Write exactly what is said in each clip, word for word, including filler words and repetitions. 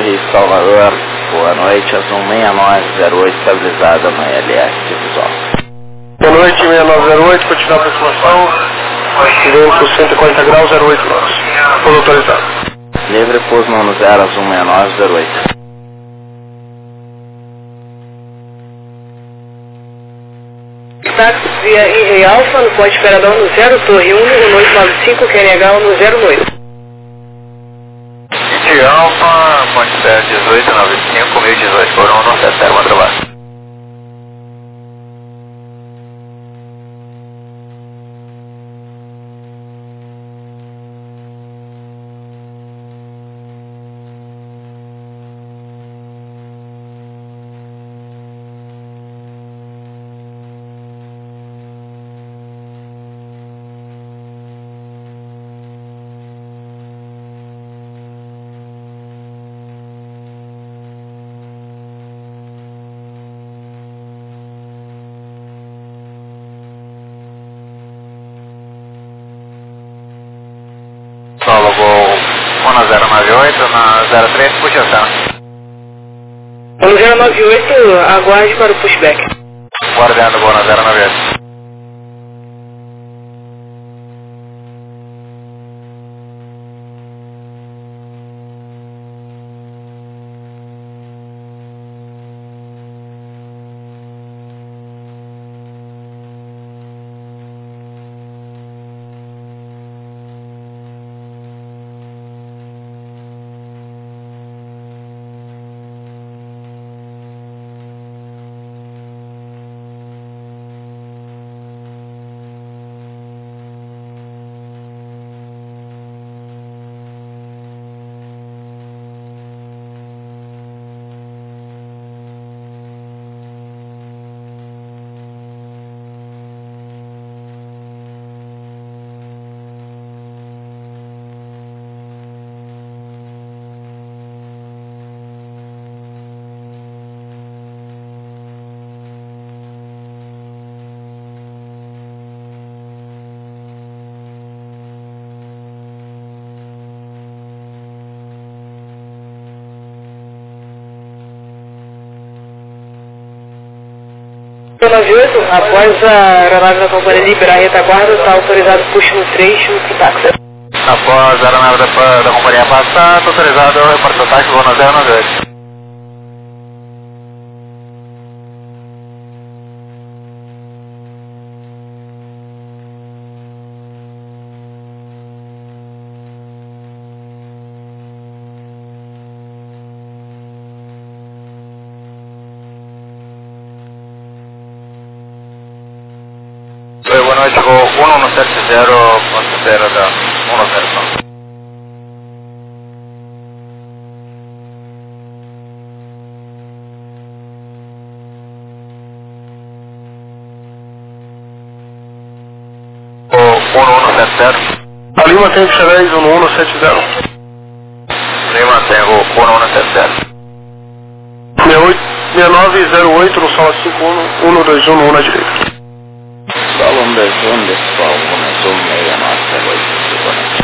Torre, Salvador. Boa noite, azul seis nove zero oito, estabilizada no L S de visual. Boa noite, seis nove zero oito, continuar a aproximação. Vento cento e quarenta graus, zero oito nós. Pouso autorizado. Livre, pouso nono zero, azul seis nove zero oito. Táxi via Henry Alfa, no ponto esperador no zero Torre um, no oito nove cinco, Q N H no zero oito. Henry Alfa, ponto espera dezoito nove cinco, mil e dezoito por um, no sete zero, madrugada. Sólogo um zero nove oito na zero três, puxação. um zero nove oito, aguarde para o pushback. Guardando, boa zero nove oito. um zero nove oito, após a aeronave da companhia liberar a retaguarda, está autorizado push no três no táxi. Após a aeronave da, da companhia passar, está autorizado o reporte táxi, boa zero nove oito. Oi, boa noite, vou um um sete zero, ponto zero da um zero. O um um sete zero. A Lima tem que chegar aí, um um sete zero. Lima tem o um um sete zero. seis nove zero oito no sala cinco um, um dois um no um na direita. Solo um dois um, pessoal, começou seis nove zero oito, boa noite.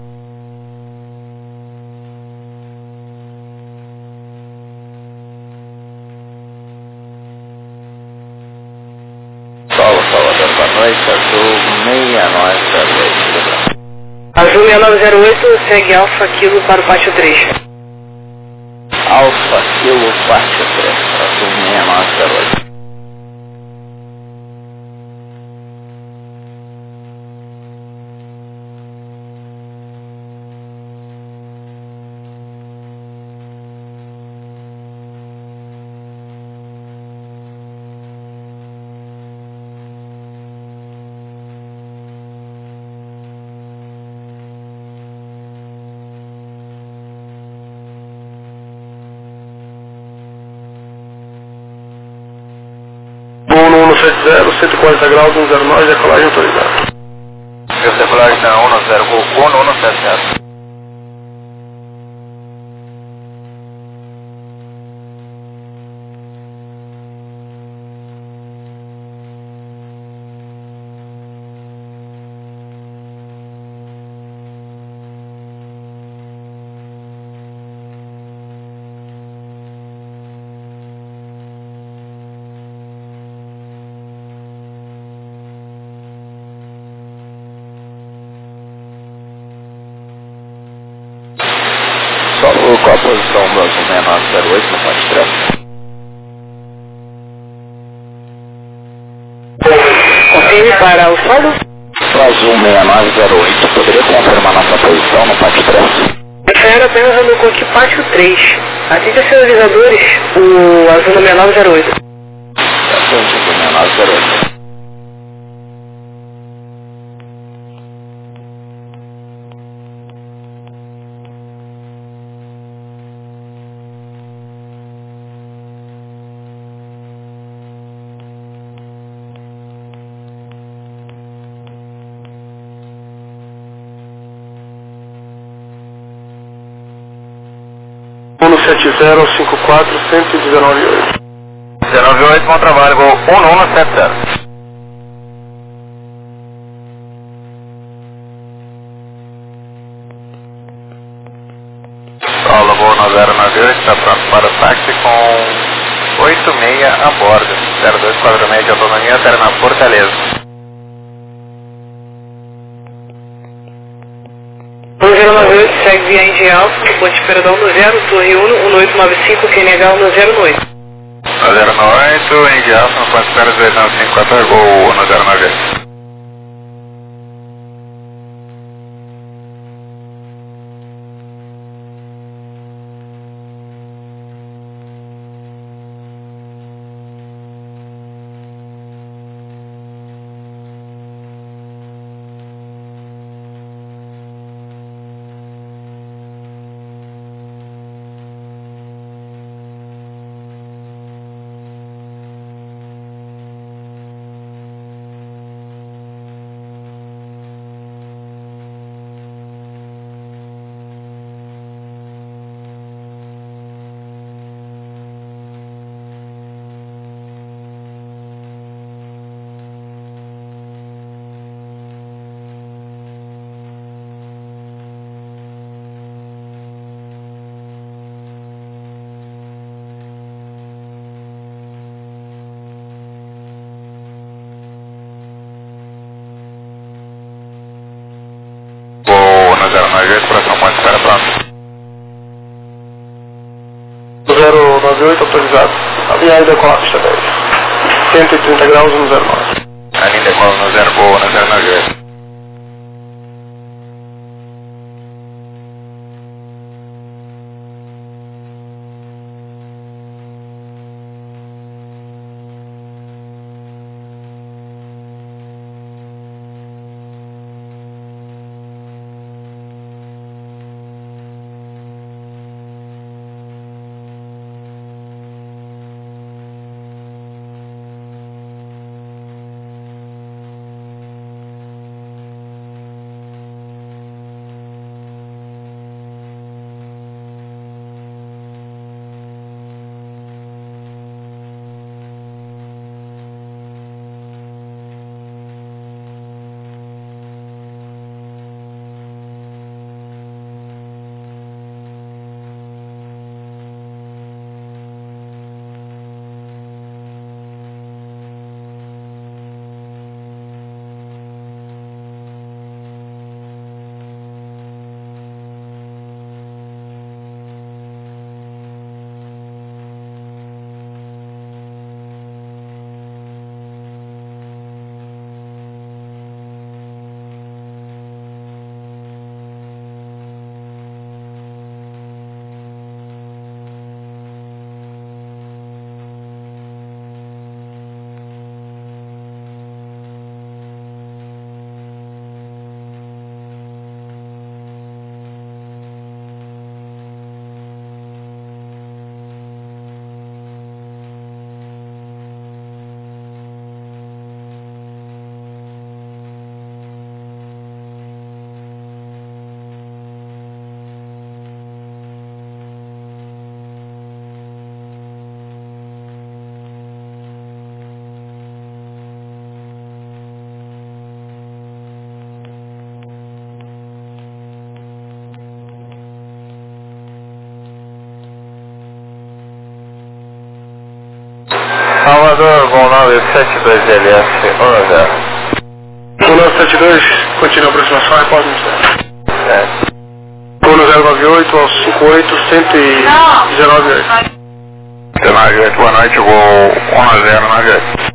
Solo, Salvador, boa noite, azul seis nove zero oito. Azul seis nove zero oito, segue Alfa Kilo para o pátio três. Alfa Kilo, pátio três, azul seis nove zero oito. um um sete zero, cento e quarenta graus, um zero nove, decolagem autorizada. Decolagem da um zero, vou um um sete zero. qual a posição do azul seis nove zero oito no ponte trânsito? Confirme para o solo. O azul seis nove zero oito, poderia confirmar nossa posição no ponte trânsito? Espera apenas no coque pátio três. Atende a seus avisadores, o azul seis nove zero oito. Atende o seis nove zero oito. um sete zero cinco quatro um um nove oito. dezenove oito, bom trabalho, vou um um sete zero. Solo, voo no zero nove oito, está pronto para o táxi com oito seis a bordo. zero dois quatro seis de autonomia, terminal Fortaleza. O zero nove oito segue viagem de Alfa, no ponte Peradão no zero, Torre um, um oito nove cinco, Q N H no zero oito. No zero nove oito, em de Alfa, no ponte Peradão dois nove cinco quatro, voo no zero nove oito. zero nove oito, coração ponte espera pronto. zero nove oito autorizado. Alinhar e decolar pista dez. cento e trinta graus no zero nove. Alinha e decola no zero, boa no zero nove oito. Salvador, voo nove sete dois L S, um zero. um nove sete dois, continua a aproximação, reporte no zero. Certo. um zero zero nove oito ao cinco oito, cento e dezenove oito. dezenove oito, boa noite, voo um zero nove oito.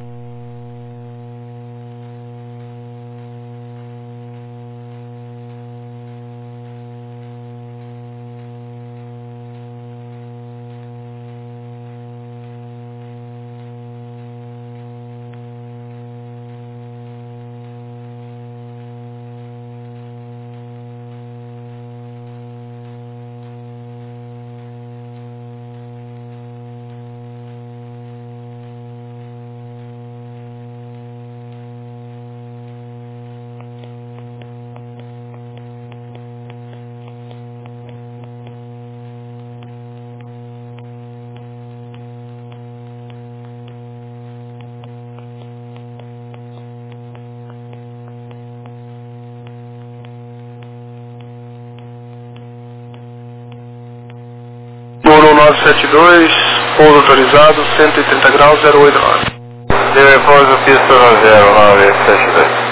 nove sete dois, pouso autorizado, cento e trinta graus, zero oito nove. Deu repouso, pista no zero nove sete dois.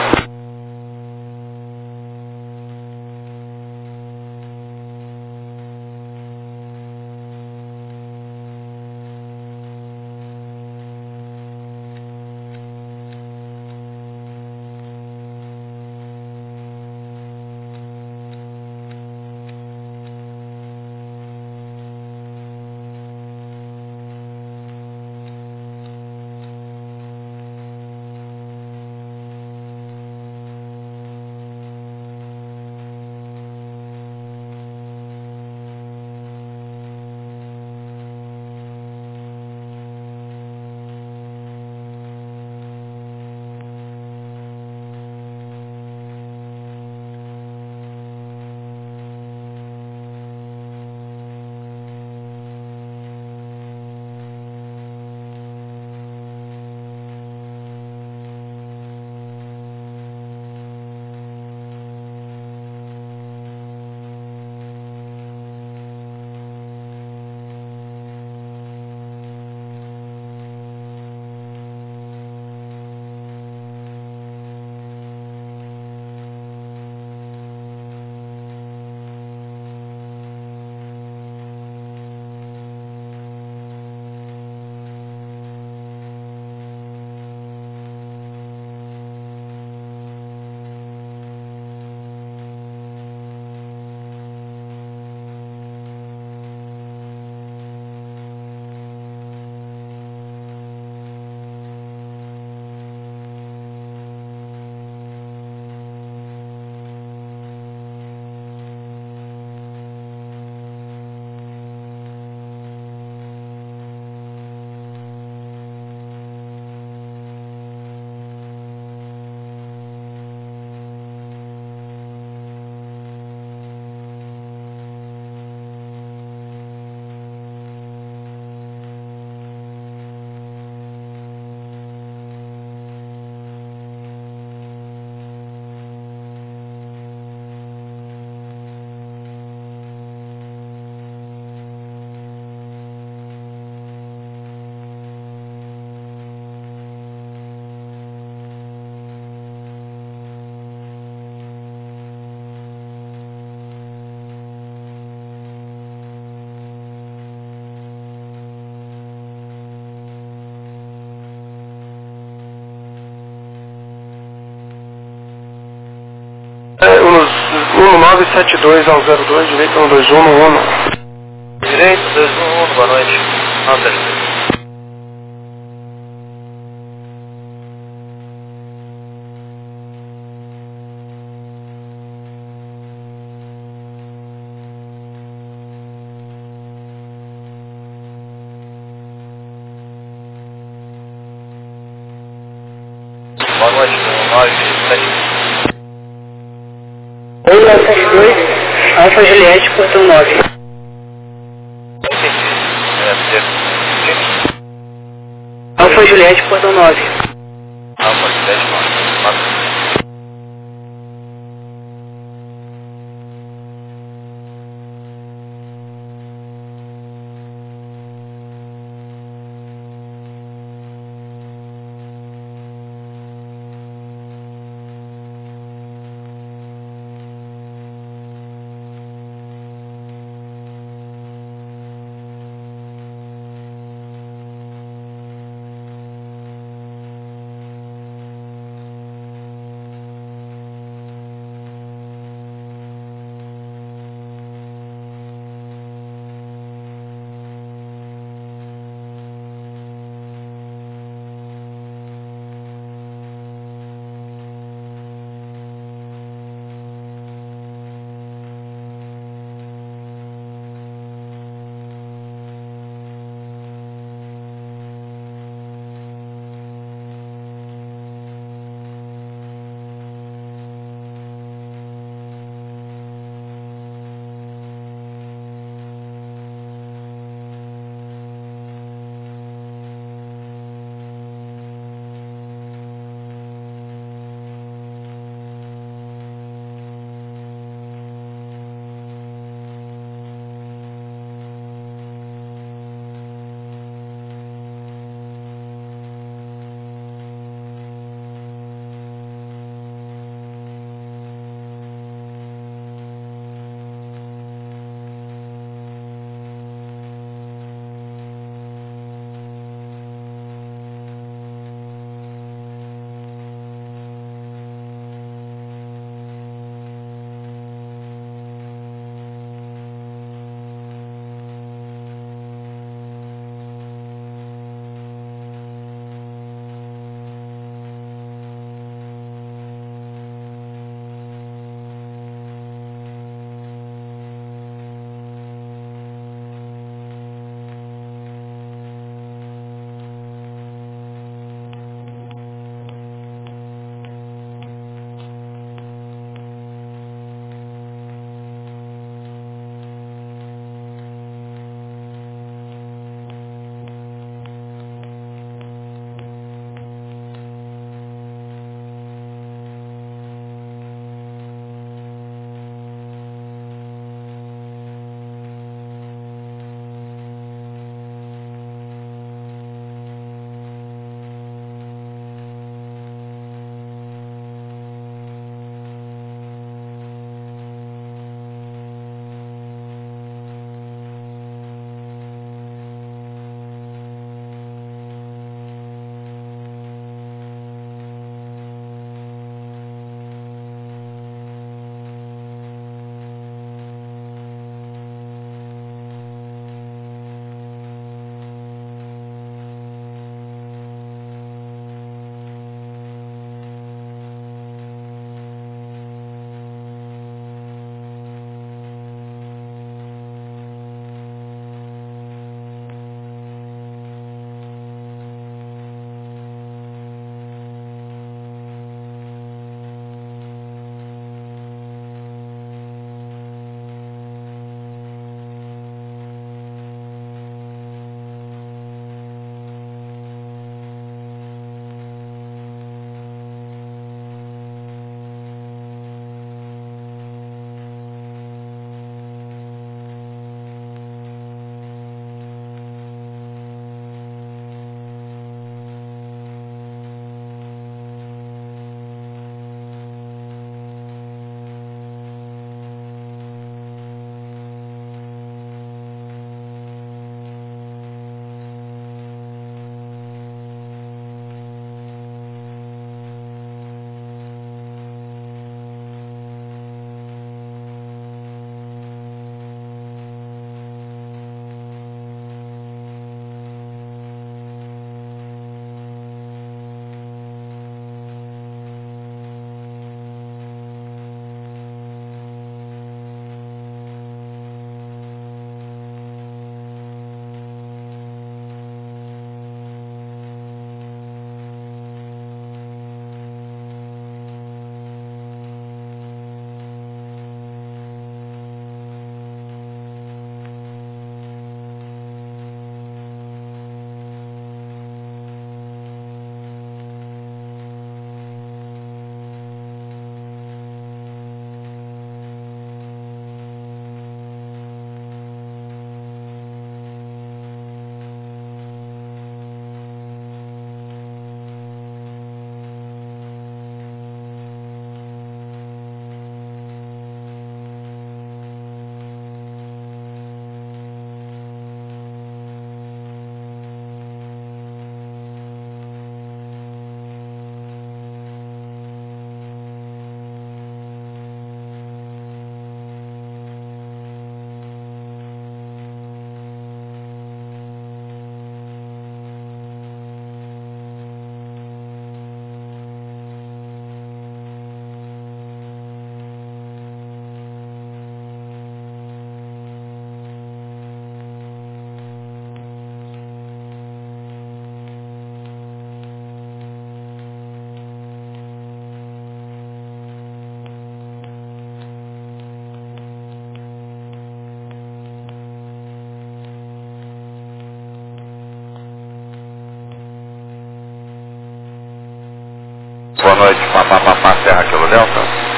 um nove sete dois ao zero dois, direito um dois um um um. Direito dois um um, boa noite. Nota. Boa noite, nove sete. um nove sete dois, Alfa Juliette, portão nove. Alfa Juliette, portão nove. Alfa Juliette, nove. Delta.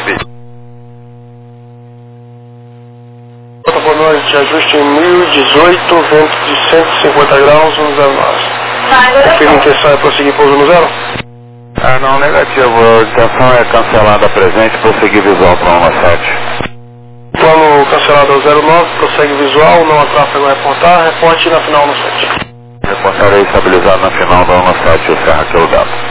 Boa noite, ajuste em mil e dezoito, vento de cento e cinquenta graus no zero nove. Confira a intenção é prosseguir pouso no zero? Ah, não, negativo. A intenção é cancelada presente, prosseguir visual para um sete. Plano cancelado ao zero nove, prossegue visual, não há tráfego a reportar, reporte na final no sete. Reportarei estabilizado na final da um sete, o Serra que eu dado.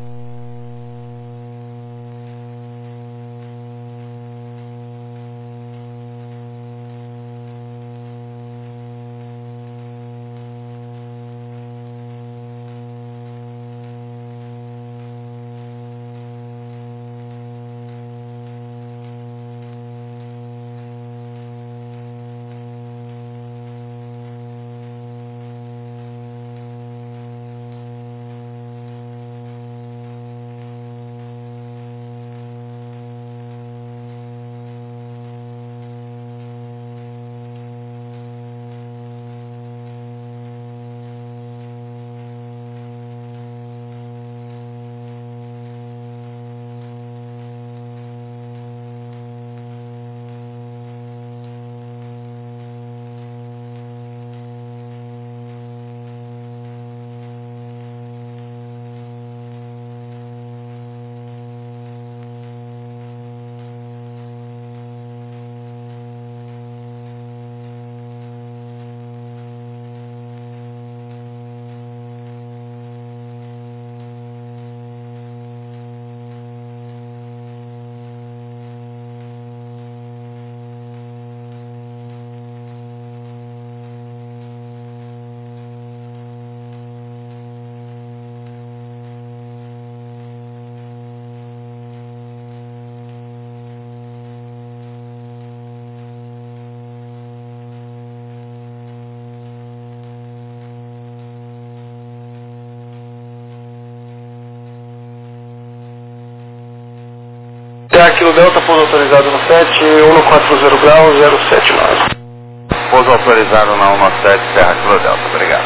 Aquilo Delta, pouso autorizado no sete, um quatro zero graus, zero sete nove. Pouso autorizado na um sete, Serra Kilo Delta, obrigado.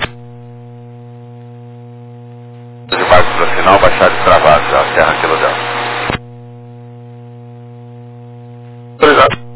De baixo para o final, baixar de travado já, Serra Kilo Delta. Autorizado.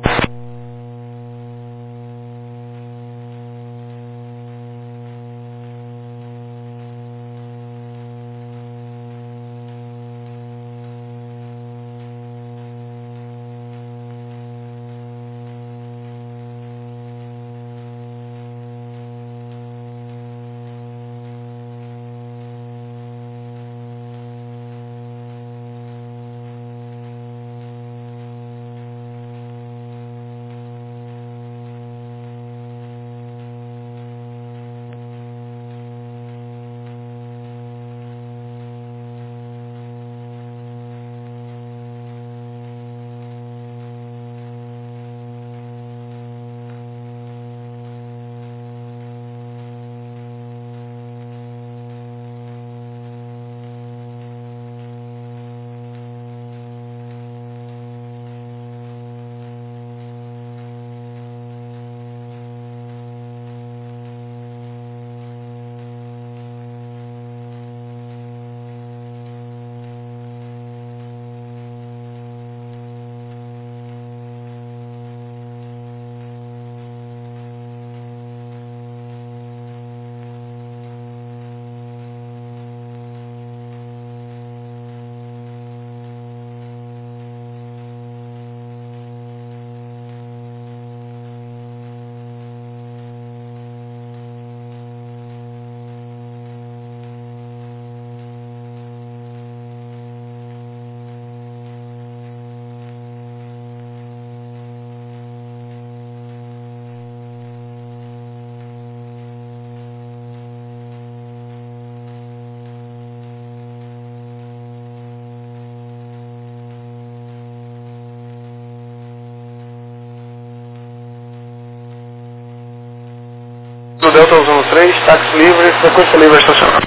Do Delta usando três, táxi livre, frequência livre estacionada.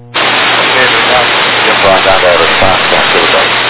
Ok, obrigado. Tempo andado aeroespaço, Serra Kilo Delta.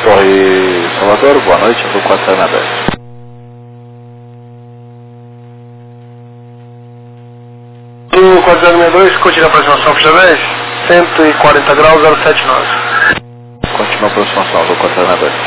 Torre Salvador, boa noite, do quatro zero dois. Do quatro zero seis dois, continua a aproximação, por vez, cento e quarenta graus, zero sete nove. Continua a aproximação, do quatro zero dois.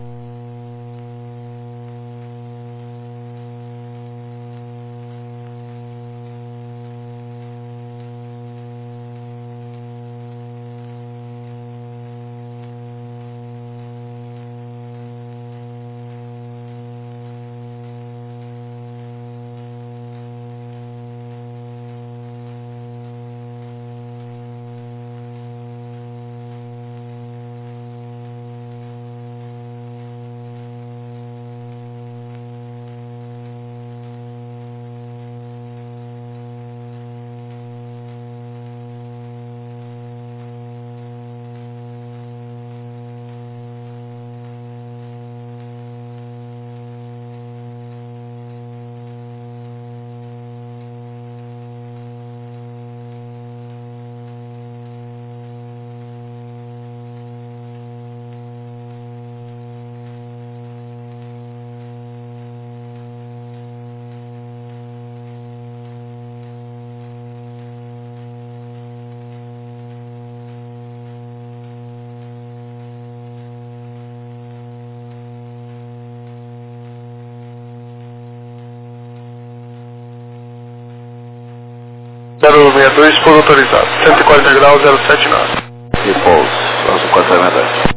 zero seis dois, pouso autorizado, cento e quarenta graus, zero sete nove. E pouso, azul quatro zero dois.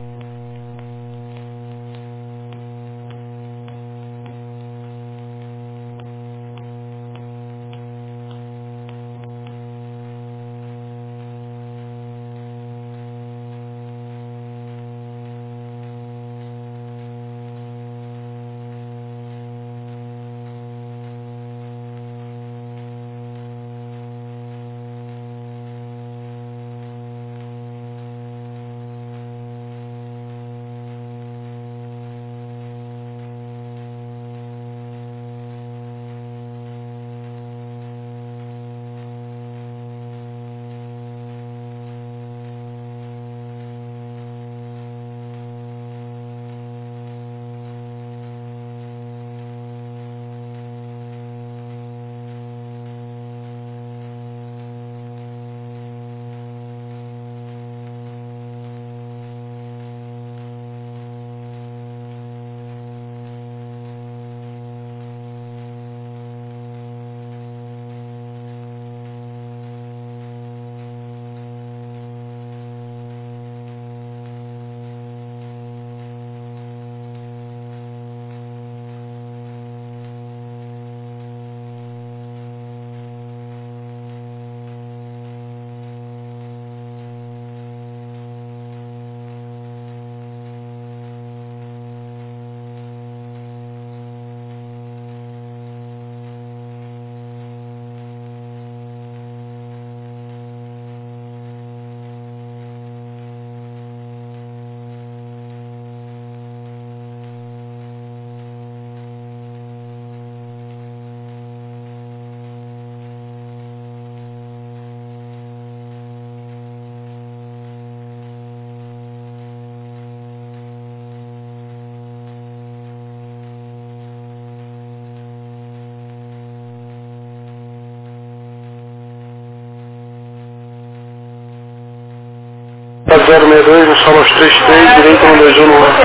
zero seis dois, no solo três três, direito um dois um no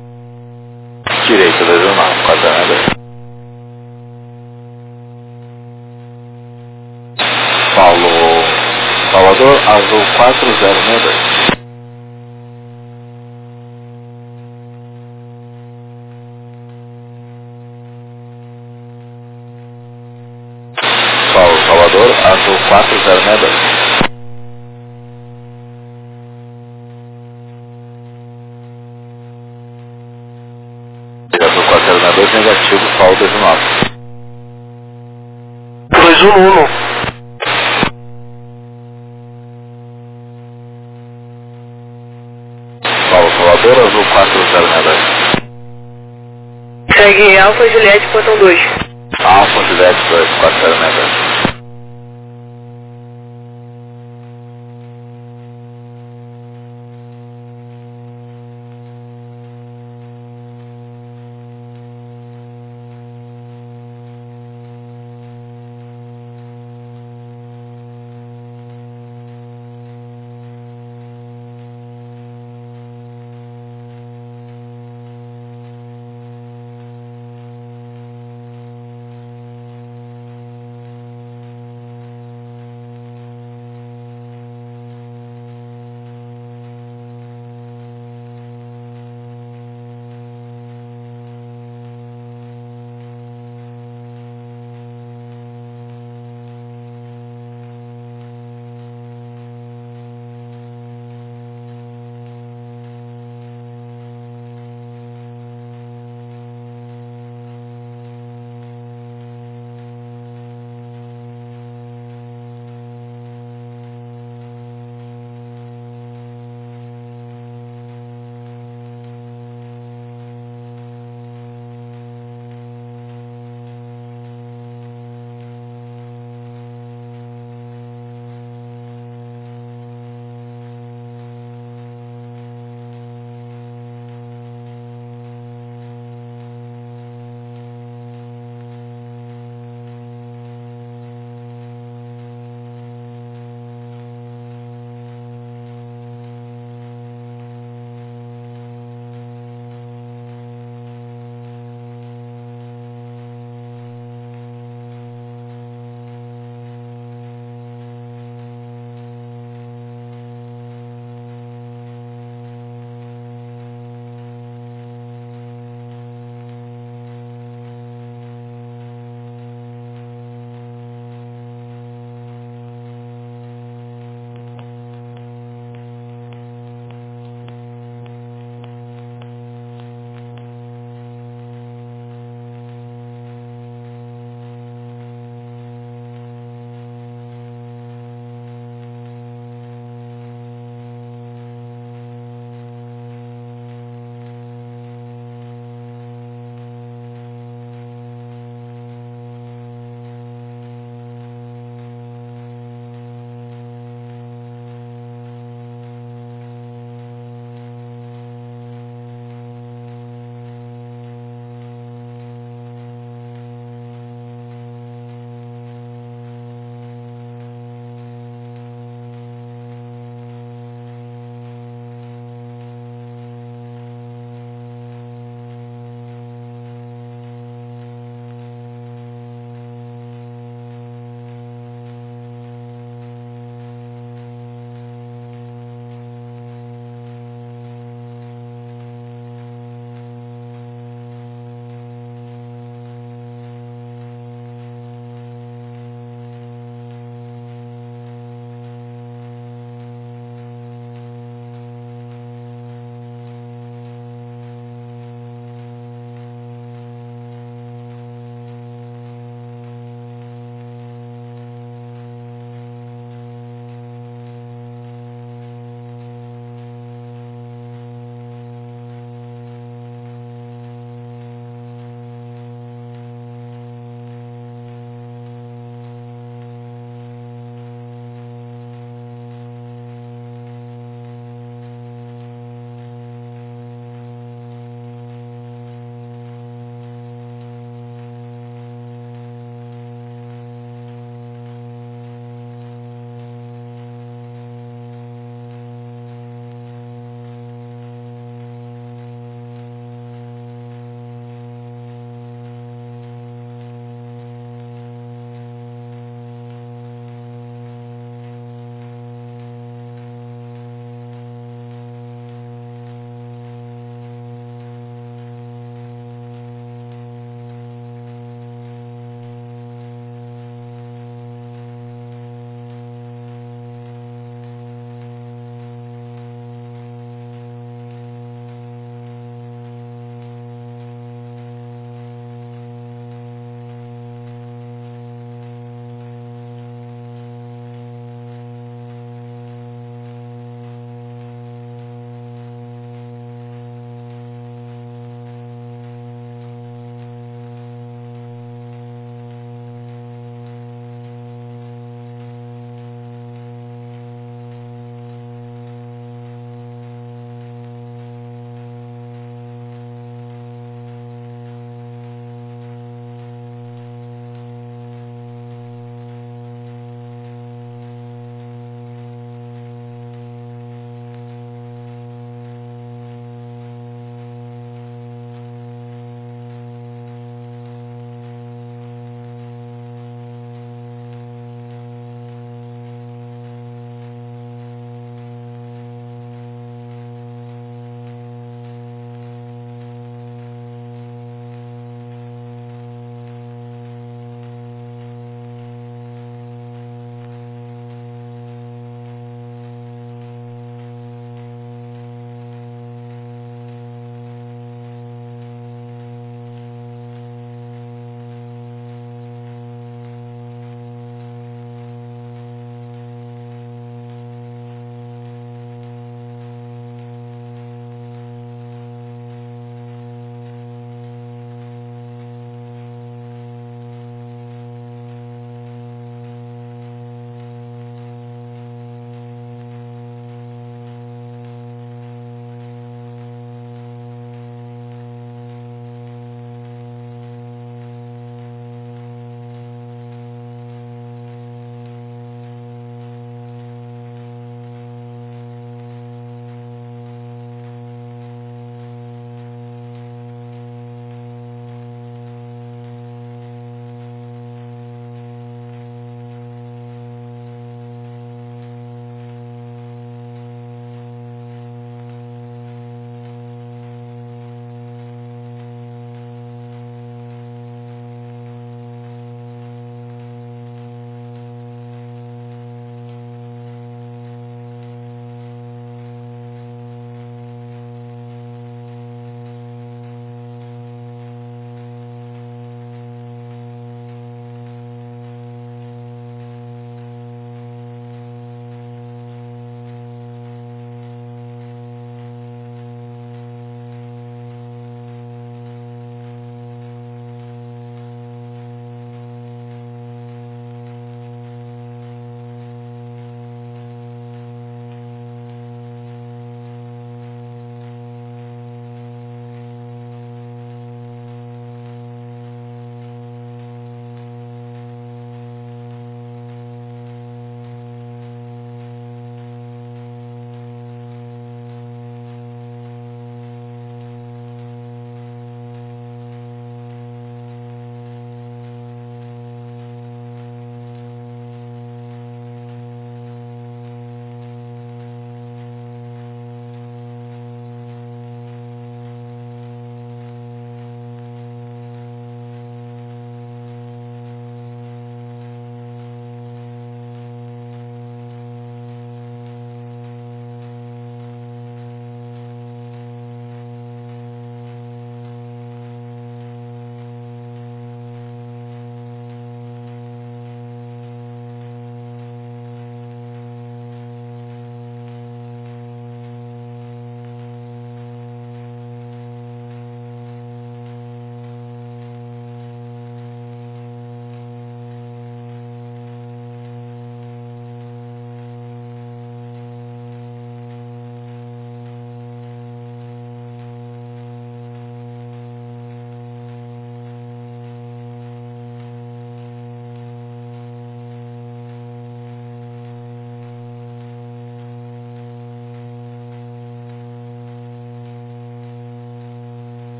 Direito dois um nove, quatro zero dois. Paulo Salvador, azul quatro zero seis dois. Paulo Salvador, azul quatro zero seis dois. Azul quatro zero seis dois, negativo, Paulo dois um nove. dois um um. Paulo Salvador, azul quatro zero seis dois. Segue Alfa Juliette, portão dois. Alfa Juliette dois, quatro zero seis dois.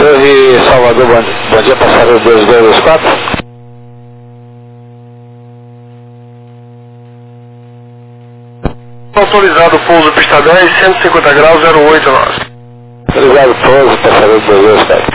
Torre Salvador, bom, bom dia, passageiro dois dois dois quatro. Autorizado pouso pista dez, cento e cinquenta graus, zero oito nove. Obrigado, pouso, passageiro dois dois quatro.